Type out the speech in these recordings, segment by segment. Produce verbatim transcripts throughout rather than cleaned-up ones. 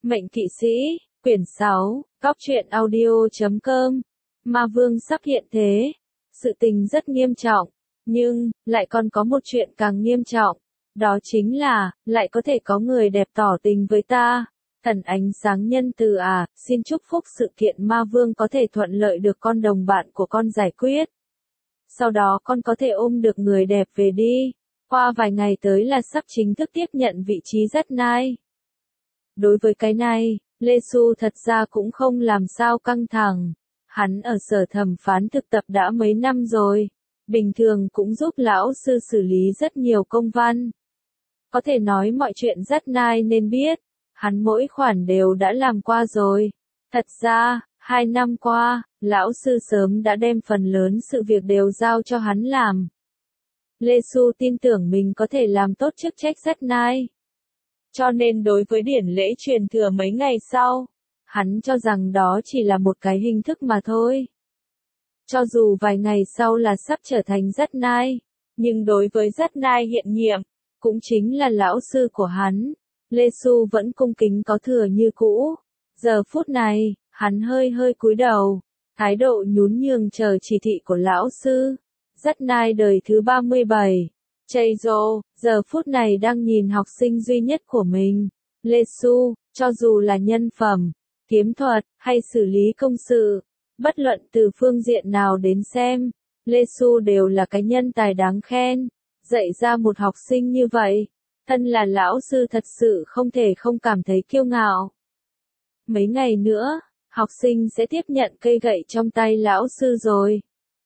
Mệnh Kỵ Sĩ, quyển sáu, Cóc truyện audio chấm com. Ma Vương sắp hiện thế. Sự tình rất nghiêm trọng, nhưng lại còn có một chuyện càng nghiêm trọng, đó chính là lại có thể có người đẹp tỏ tình với ta. Thần ánh sáng nhân từ à, xin chúc phúc sự kiện Ma Vương có thể thuận lợi được con đồng bạn của con giải quyết. Sau đó con có thể ôm được người đẹp về đi. Qua vài ngày tới là sắp chính thức tiếp nhận vị trí Dắt Nai. Đối với cái này, Lê Xu thật ra cũng không làm sao căng thẳng. Hắn ở sở thẩm phán thực tập đã mấy năm rồi. Bình thường cũng giúp lão sư xử lý rất nhiều công văn. Có thể nói mọi chuyện Dắt Nai nên biết, hắn mỗi khoản đều đã làm qua rồi. Thật ra, hai năm qua, lão sư sớm đã đem phần lớn sự việc đều giao cho hắn làm. Lê Xu tin tưởng mình có thể làm tốt chức trách Dắt Nai. Cho nên đối với điển lễ truyền thừa mấy ngày sau, hắn cho rằng đó chỉ là một cái hình thức mà thôi. Cho dù vài ngày sau là sắp trở thành Dắt Nai, nhưng đối với Dắt Nai hiện nhiệm, cũng chính là lão sư của hắn, Lê Xu vẫn cung kính có thừa như cũ. Giờ phút này, hắn hơi hơi cúi đầu, thái độ nhún nhường chờ chỉ thị của lão sư. Dắt Nai đời thứ ba mươi bảy, Cheizo, giờ phút này đang nhìn học sinh duy nhất của mình, Lê Xu, cho dù là nhân phẩm, kiếm thuật, hay xử lý công sự, bất luận từ phương diện nào đến xem, Lê Xu đều là cái nhân tài đáng khen. Dạy ra một học sinh như vậy, thân là lão sư thật sự không thể không cảm thấy kiêu ngạo. Mấy ngày nữa, học sinh sẽ tiếp nhận cây gậy trong tay lão sư rồi.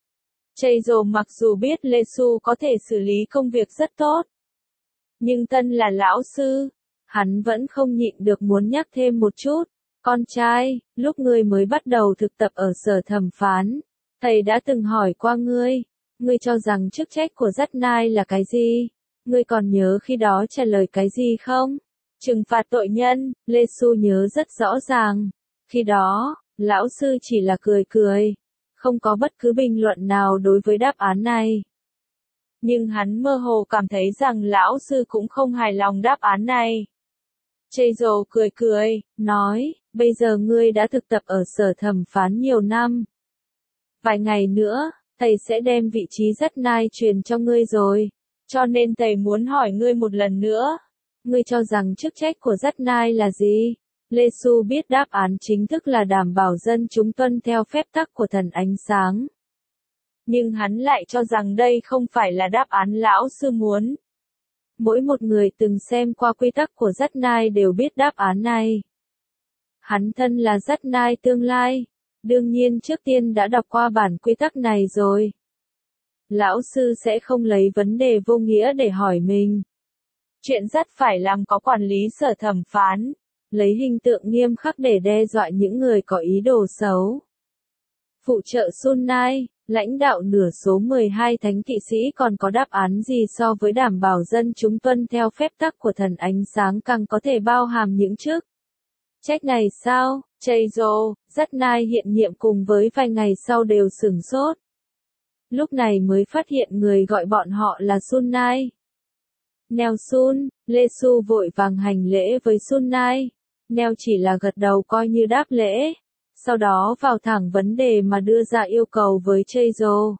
Cheizo mặc dù biết Lê Xu có thể xử lý công việc rất tốt, nhưng thân là lão sư, hắn vẫn không nhịn được muốn nhắc thêm một chút. Con trai, lúc ngươi mới bắt đầu thực tập ở sở thẩm phán, thầy đã từng hỏi qua ngươi, ngươi cho rằng chức trách của Dắt Nai là cái gì? Ngươi còn nhớ khi đó trả lời cái gì không? Trừng phạt tội nhân, Lê Xu nhớ rất rõ ràng. Khi đó, lão sư chỉ là cười cười, không có bất cứ bình luận nào đối với đáp án này. Nhưng hắn mơ hồ cảm thấy rằng lão sư cũng không hài lòng đáp án này. Cheizo cười cười, nói, bây giờ ngươi đã thực tập ở sở thẩm phán nhiều năm. Vài ngày nữa, thầy sẽ đem vị trí Dắt Nai truyền cho ngươi rồi. Cho nên thầy muốn hỏi ngươi một lần nữa. Ngươi cho rằng chức trách của Dắt Nai là gì? Lê Xu biết đáp án chính thức là đảm bảo dân chúng tuân theo phép tắc của thần ánh sáng. Nhưng hắn lại cho rằng đây không phải là đáp án lão sư muốn. Mỗi một người từng xem qua quy tắc của Dắt Nai đều biết đáp án này. Hắn thân là Dắt Nai tương lai, đương nhiên trước tiên đã đọc qua bản quy tắc này rồi. Lão sư sẽ không lấy vấn đề vô nghĩa để hỏi mình. Chuyện Dắt phải làm có quản lý sở thẩm phán, lấy hình tượng nghiêm khắc để đe dọa những người có ý đồ xấu. Phụ trợ Sun Nai, lãnh đạo nửa số mười hai thánh kỵ sĩ còn có đáp án gì so với đảm bảo dân chúng tuân theo phép tắc của thần ánh sáng càng có thể bao hàm những chức trách này sao? Cheizo, Dắt Nai hiện nhiệm cùng với vài ngày sau đều sửng sốt. Lúc này mới phát hiện người gọi bọn họ là Sun Nai. Neo Sun, Lê Xu vội vàng hành lễ với Sun Nai. Neo chỉ là gật đầu coi như đáp lễ. Sau đó vào thẳng vấn đề mà đưa ra yêu cầu với Cheizo.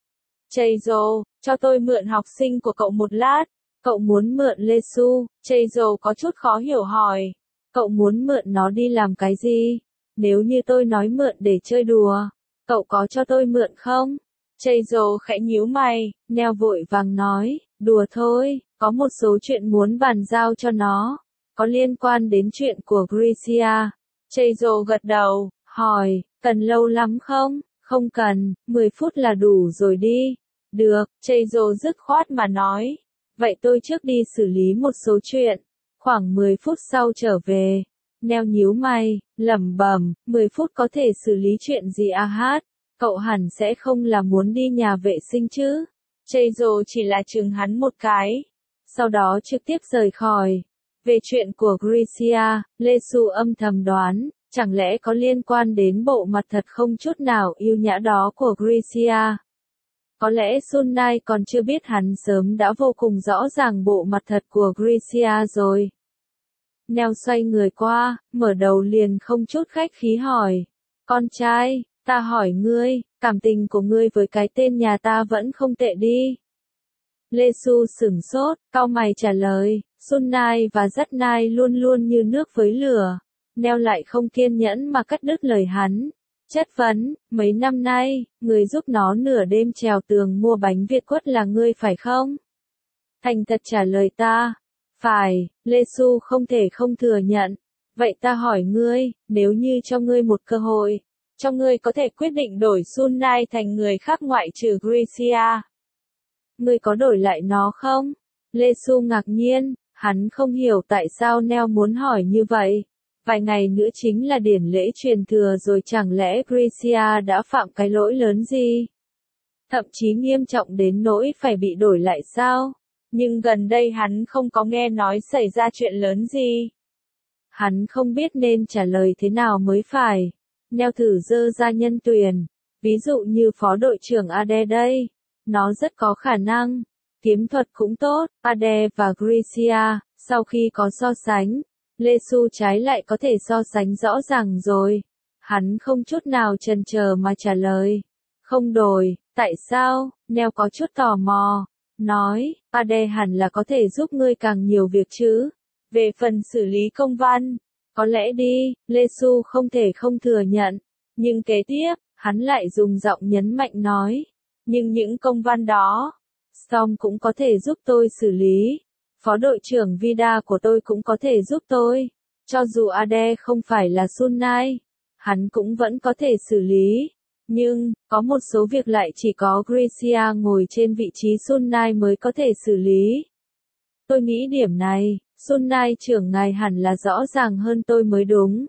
Cheizo, cho tôi mượn học sinh của cậu một lát. Cậu muốn mượn Lê Xu? Cheizo có chút khó hiểu hỏi. Cậu muốn mượn nó đi làm cái gì? Nếu như tôi nói mượn để chơi đùa, cậu có cho tôi mượn không? Cheizo khẽ nhíu mày, Neo vội vàng nói, đùa thôi, có một số chuyện muốn bàn giao cho nó, có liên quan đến chuyện của Gracia. Cheizo gật đầu, hỏi, cần lâu lắm không? Không cần, mười phút là đủ rồi đi. Được, Cheizo dứt khoát mà nói. Vậy tôi trước đi xử lý một số chuyện, khoảng mười phút sau trở về. Neo nhíu mày, lẩm bẩm, mười phút có thể xử lý chuyện gì à hát? Cậu hẳn sẽ không là muốn đi nhà vệ sinh chứ? Cheizo chỉ là chừng hắn một cái, sau đó trực tiếp rời khỏi. Về chuyện của Gracia, Lê Xu âm thầm đoán, chẳng lẽ có liên quan đến bộ mặt thật không chút nào yêu nhã đó của Gracia? Có lẽ Sun Nai còn chưa biết hắn sớm đã vô cùng rõ ràng bộ mặt thật của Gracia rồi. Neo xoay người qua, mở đầu liền không chút khách khí hỏi. Con trai, ta hỏi ngươi, cảm tình của ngươi với cái tên nhà ta vẫn không tệ đi. Lê Xu sửng sốt, cau mày trả lời, Sun Nai và Dắt Nai luôn luôn như nước với lửa. Neo lại không kiên nhẫn mà cắt đứt lời hắn. Chất vấn, mấy năm nay, người giúp nó nửa đêm trèo tường mua bánh Việt quất là ngươi phải không? Thành thật trả lời ta. Phải, Lê Xu không thể không thừa nhận. Vậy ta hỏi ngươi, nếu như cho ngươi một cơ hội, cho ngươi có thể quyết định đổi Sun Nai thành người khác ngoại trừ Gracia. Ngươi có đổi lại nó không? Lê Xu ngạc nhiên, hắn không hiểu tại sao Neo muốn hỏi như vậy. Vài ngày nữa chính là điển lễ truyền thừa rồi, chẳng lẽ Gracia đã phạm cái lỗi lớn gì? Thậm chí nghiêm trọng đến nỗi phải bị đổi lại sao? Nhưng gần đây hắn không có nghe nói xảy ra chuyện lớn gì. Hắn không biết nên trả lời thế nào mới phải. Neo thử dơ ra nhân tuyển. Ví dụ như phó đội trưởng Ade đây. Nó rất có khả năng. Kiếm thuật cũng tốt. Ade và Gracia, sau khi có so sánh, Lê Xu trái lại có thể so sánh rõ ràng rồi. Hắn không chút nào chần chờ mà trả lời. Không đổi, tại sao? Neo có chút tò mò. Nói, Ade hẳn là có thể giúp ngươi càng nhiều việc chứ. Về phần xử lý công văn, có lẽ đi, Lê Xu không thể không thừa nhận. Nhưng kế tiếp, hắn lại dùng giọng nhấn mạnh nói. Nhưng những công văn đó, Storm cũng có thể giúp tôi xử lý. Phó đội trưởng Vida của tôi cũng có thể giúp tôi. Cho dù Ade không phải là Sun Nai, hắn cũng vẫn có thể xử lý. Nhưng, có một số việc lại chỉ có Gracia ngồi trên vị trí Sun Nai mới có thể xử lý. Tôi nghĩ điểm này, Sun Nai trưởng ngài hẳn là rõ ràng hơn tôi mới đúng.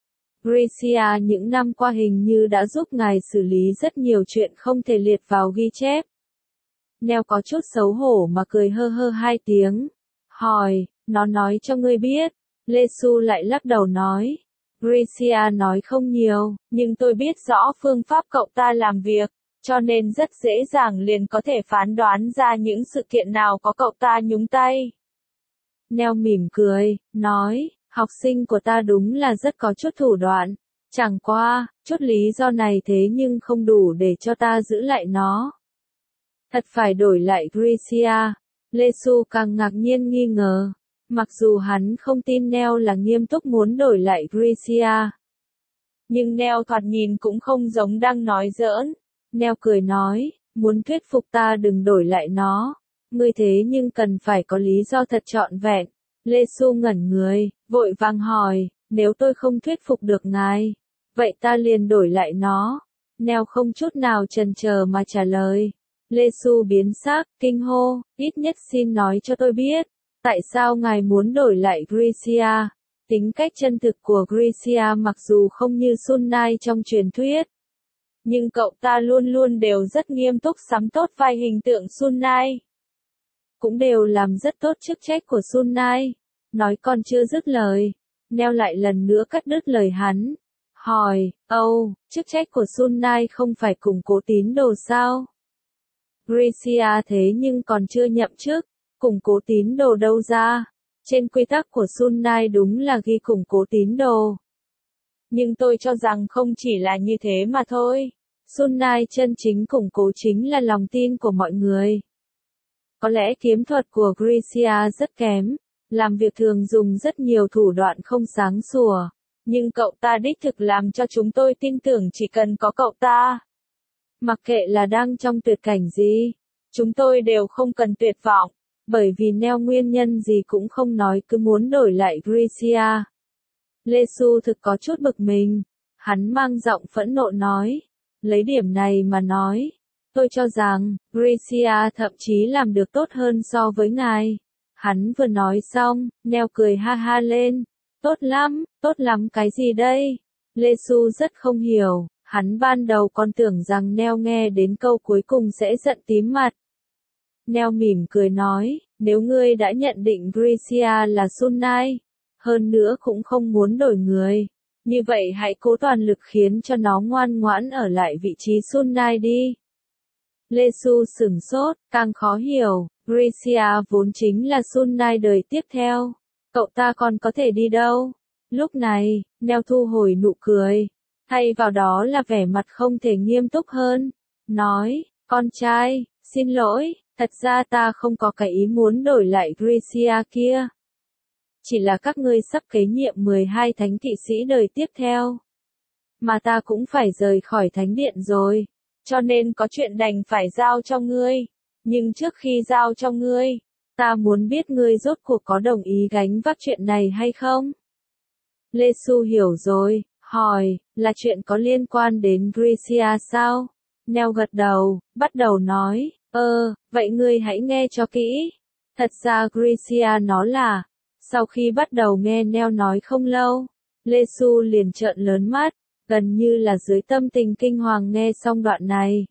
Gracia những năm qua hình như đã giúp ngài xử lý rất nhiều chuyện không thể liệt vào ghi chép. Neo có chút xấu hổ mà cười hơ hơ hai tiếng. Hỏi, nó nói cho ngươi biết. Lê Xu lại lắc đầu nói. Gracia nói không nhiều, nhưng tôi biết rõ phương pháp cậu ta làm việc, cho nên rất dễ dàng liền có thể phán đoán ra những sự kiện nào có cậu ta nhúng tay. Neo mỉm cười, nói, học sinh của ta đúng là rất có chút thủ đoạn. Chẳng qua, chút lý do này thế nhưng không đủ để cho ta giữ lại nó. Thật phải đổi lại Gracia. Lê Xu càng ngạc nhiên nghi ngờ. Mặc dù hắn không tin Neo là nghiêm túc muốn đổi lại Gracia. Nhưng Neo thoạt nhìn cũng không giống đang nói giỡn. Neo cười nói, muốn thuyết phục ta đừng đổi lại nó. Ngươi thế nhưng cần phải có lý do thật trọn vẹn. Lê Xu ngẩn người, vội vàng hỏi, nếu tôi không thuyết phục được ngài, vậy ta liền đổi lại nó. Neo không chút nào chần chờ mà trả lời. Lê Xu biến sắc, kinh hô, ít nhất xin nói cho tôi biết, tại sao ngài muốn đổi lại Gracia? Tính cách chân thực của Gracia mặc dù không như Sun Nai trong truyền thuyết, nhưng cậu ta luôn luôn đều rất nghiêm túc sắm tốt vai hình tượng Sun Nai. Cũng đều làm rất tốt chức trách của Sun Nai. Nói còn chưa dứt lời, Neo lại lần nữa cắt đứt lời hắn. Hỏi, Âu, chức trách của Sun Nai không phải củng cố tín đồ sao? Gracia thế nhưng còn chưa nhậm chức, củng cố tín đồ đâu ra? Trên quy tắc của Sun Nai đúng là ghi củng cố tín đồ. Nhưng tôi cho rằng không chỉ là như thế mà thôi. Sun Nai chân chính củng cố chính là lòng tin của mọi người. Có lẽ kiếm thuật của Gracia rất kém, làm việc thường dùng rất nhiều thủ đoạn không sáng sủa, nhưng cậu ta đích thực làm cho chúng tôi tin tưởng chỉ cần có cậu ta. Mặc kệ là đang trong tuyệt cảnh gì, chúng tôi đều không cần tuyệt vọng, bởi vì Neo nguyên nhân gì cũng không nói cứ muốn đổi lại Gracia. Lê Xu thực có chút bực mình, hắn mang giọng phẫn nộ nói, lấy điểm này mà nói, tôi cho rằng, Gracia thậm chí làm được tốt hơn so với ngài. Hắn vừa nói xong, Neo cười ha ha lên, tốt lắm, tốt lắm cái gì đây? Lê Xu rất không hiểu. Hắn ban đầu còn tưởng rằng Neo nghe đến câu cuối cùng sẽ giận tím mặt. Neo mỉm cười nói, nếu ngươi đã nhận định Gracia là Sun Nai, hơn nữa cũng không muốn đổi người, như vậy hãy cố toàn lực khiến cho nó ngoan ngoãn ở lại vị trí Sun Nai đi. Lê Xu sửng sốt, càng khó hiểu, Gracia vốn chính là Sun Nai đời tiếp theo. Cậu ta còn có thể đi đâu? Lúc này, Neo thu hồi nụ cười. Thay vào đó là vẻ mặt không thể nghiêm túc hơn. Nói, con trai, xin lỗi, thật ra ta không có cái ý muốn đổi lại Gracia kia. Chỉ là các ngươi sắp kế nhiệm mười hai thánh kỵ sĩ đời tiếp theo. Mà ta cũng phải rời khỏi thánh điện rồi. Cho nên có chuyện đành phải giao cho ngươi. Nhưng trước khi giao cho ngươi, ta muốn biết ngươi rốt cuộc có đồng ý gánh vác chuyện này hay không? Lê Su hiểu rồi, hỏi, là chuyện có liên quan đến Gracia sao? Neo gật đầu, bắt đầu nói, ơ, vậy ngươi hãy nghe cho kỹ. Thật ra Gracia nó là, sau khi bắt đầu nghe Neo nói không lâu, Lê Su liền trợn lớn mắt, gần như là dưới tâm tình kinh hoàng nghe xong đoạn này.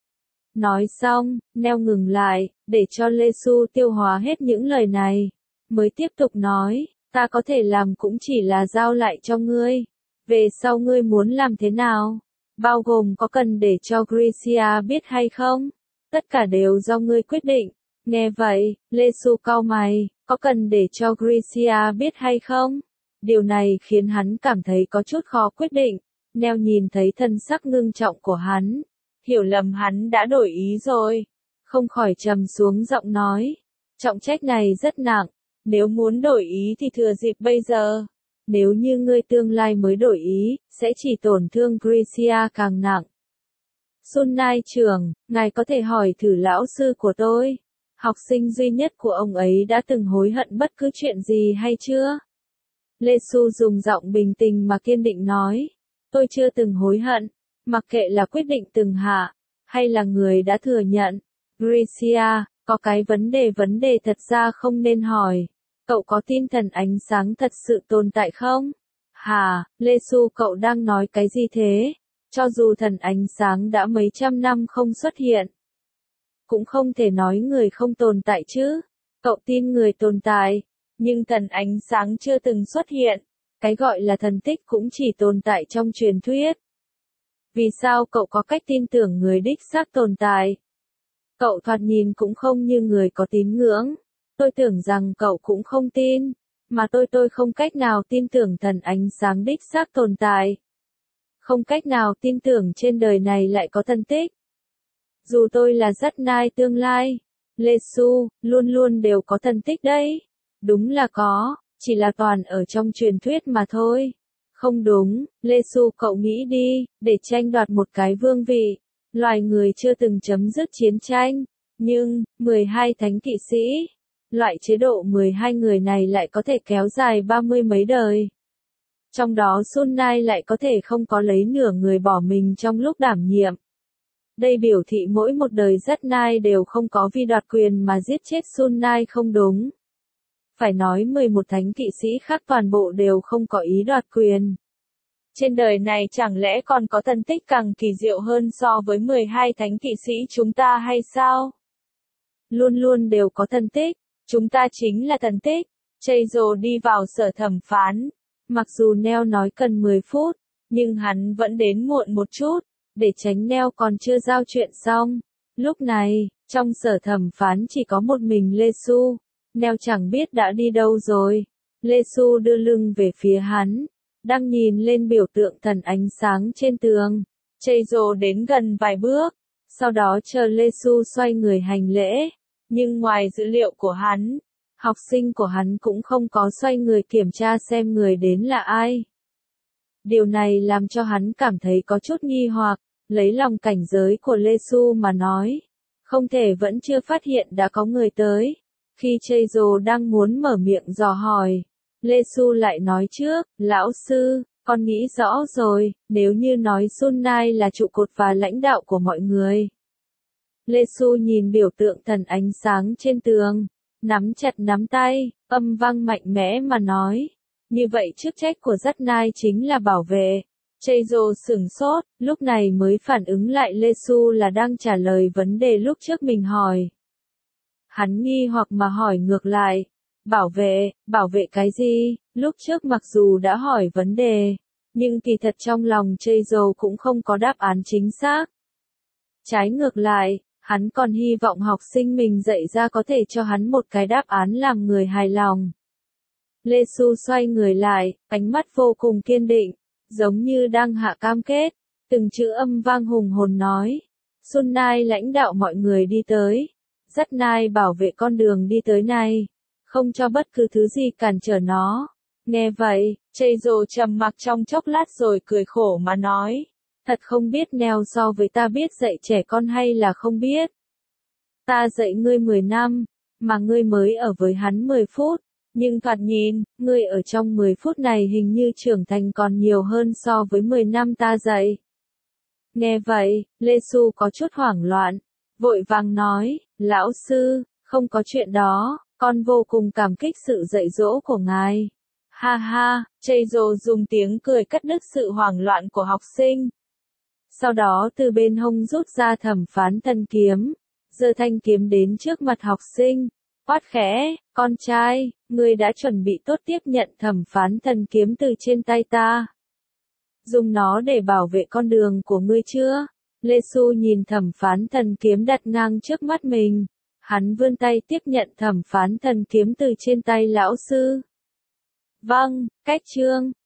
Nói xong, Neo ngừng lại, để cho Lê Su tiêu hóa hết những lời này, mới tiếp tục nói, ta có thể làm cũng chỉ là giao lại cho ngươi. Về sau ngươi muốn làm thế nào? Bao gồm có cần để cho Gracia biết hay không? Tất cả đều do ngươi quyết định. Nghe vậy, Lê Su cau mày, có cần để cho Gracia biết hay không? Điều này khiến hắn cảm thấy có chút khó quyết định. Neo nhìn thấy thân sắc ngưng trọng của hắn, hiểu lầm hắn đã đổi ý rồi. Không khỏi trầm xuống giọng nói, trọng trách này rất nặng, nếu muốn đổi ý thì thừa dịp bây giờ. Nếu như ngươi tương lai mới đổi ý, sẽ chỉ tổn thương Gracia càng nặng. Sun Nai trưởng, ngài có thể hỏi thử lão sư của tôi. Học sinh duy nhất của ông ấy đã từng hối hận bất cứ chuyện gì hay chưa? Lê Su dùng giọng bình tĩnh mà kiên định nói. Tôi chưa từng hối hận, mặc kệ là quyết định từng hạ, hay là người đã thừa nhận. Gracia, có cái vấn đề vấn đề thật ra không nên hỏi. Cậu có tin thần ánh sáng thật sự tồn tại không? Hà, Lê Su cậu đang nói cái gì thế? Cho dù thần ánh sáng đã mấy trăm năm không xuất hiện, cũng không thể nói người không tồn tại chứ. Cậu tin người tồn tại, nhưng thần ánh sáng chưa từng xuất hiện. Cái gọi là thần tích cũng chỉ tồn tại trong truyền thuyết. Vì sao cậu có cách tin tưởng người đích xác tồn tại? Cậu thoạt nhìn cũng không như người có tín ngưỡng. Tôi tưởng rằng cậu cũng không tin, mà tôi tôi không cách nào tin tưởng thần ánh sáng đích xác tồn tại. Không cách nào tin tưởng trên đời này lại có thần tích. Dù tôi là rất nai tương lai, Lê Su, luôn luôn đều có thần tích đấy. Đúng là có, chỉ là toàn ở trong truyền thuyết mà thôi. Không đúng, Lê Su cậu nghĩ đi, để tranh đoạt một cái vương vị. Loài người chưa từng chấm dứt chiến tranh, nhưng, mười hai thánh kỵ sĩ, loại chế độ mười hai người này lại có thể kéo dài ba mươi mấy đời. Trong đó Sun Nai lại có thể không có lấy nửa người bỏ mình trong lúc đảm nhiệm. Đây biểu thị mỗi một đời rất Nai đều không có vì đoạt quyền mà giết chết Sun Nai không đúng. Phải nói mười một thánh kỵ sĩ khác toàn bộ đều không có ý đoạt quyền. Trên đời này chẳng lẽ còn có thần tích càng kỳ diệu hơn so với mười hai thánh kỵ sĩ chúng ta hay sao? Luôn luôn đều có thần tích, chúng ta chính là thần tích. Chayzo đi vào sở thẩm phán. Mặc dù Neo nói cần mười phút, nhưng hắn vẫn đến muộn một chút, để tránh Neo còn chưa giao chuyện xong. Lúc này, trong sở thẩm phán chỉ có một mình Lê Su. Neo chẳng biết đã đi đâu rồi. Lê Su đưa lưng về phía hắn, đang nhìn lên biểu tượng thần ánh sáng trên tường. Chayzo đến gần vài bước, sau đó chờ Lê Su xoay người hành lễ. Nhưng ngoài dữ liệu của hắn, học sinh của hắn cũng không có xoay người kiểm tra xem người đến là ai. Điều này làm cho hắn cảm thấy có chút nghi hoặc, lấy lòng cảnh giới của Lê Su mà nói. Không thể vẫn chưa phát hiện đã có người tới. Khi Chayzo đang muốn mở miệng dò hỏi, Lê Su lại nói trước, lão sư, con nghĩ rõ rồi, nếu như nói Sun Nai là trụ cột và lãnh đạo của mọi người. Lê Su nhìn biểu tượng thần ánh sáng trên tường, nắm chặt nắm tay, âm vang mạnh mẽ mà nói. Như vậy chức trách của Dắt Nai chính là bảo vệ. Chayzo sửng sốt, lúc này mới phản ứng lại Lê Su là đang trả lời vấn đề lúc trước mình hỏi. Hắn nghi hoặc mà hỏi ngược lại. Bảo vệ, bảo vệ cái gì? Lúc trước mặc dù đã hỏi vấn đề, nhưng kỳ thật trong lòng Chayzo cũng không có đáp án chính xác. Trái ngược lại, hắn còn hy vọng học sinh mình dạy ra có thể cho hắn một cái đáp án làm người hài lòng. Lê Xu xoay người lại, ánh mắt vô cùng kiên định, giống như đang hạ cam kết, từng chữ âm vang hùng hồn nói. Sun Nai lãnh đạo mọi người đi tới, dắt Nai bảo vệ con đường đi tới này, không cho bất cứ thứ gì cản trở nó. Nghe vậy, Chaezo trầm mặc trong chốc lát rồi cười khổ mà nói, thật không biết Neo so với ta biết dạy trẻ con hay là không biết. Ta dạy ngươi mười năm, mà ngươi mới ở với hắn mười phút, nhưng thoạt nhìn, ngươi ở trong mười phút này hình như trưởng thành còn nhiều hơn so với mười năm ta dạy. Nghe vậy, Lê Xu có chút hoảng loạn, vội vàng nói, lão sư, không có chuyện đó, con vô cùng cảm kích sự dạy dỗ của ngài. Ha ha, Chaezo dùng tiếng cười cắt đứt sự hoảng loạn của học sinh. Sau đó từ bên hông rút ra thẩm phán thần kiếm, giơ thanh kiếm đến trước mặt học sinh, quát khẽ, con trai, ngươi đã chuẩn bị tốt tiếp nhận thẩm phán thần kiếm từ trên tay ta. Dùng nó để bảo vệ con đường của ngươi chưa? Lê Xu nhìn thẩm phán thần kiếm đặt ngang trước mắt mình. Hắn vươn tay tiếp nhận thẩm phán thần kiếm từ trên tay lão sư. Vâng, cách chương.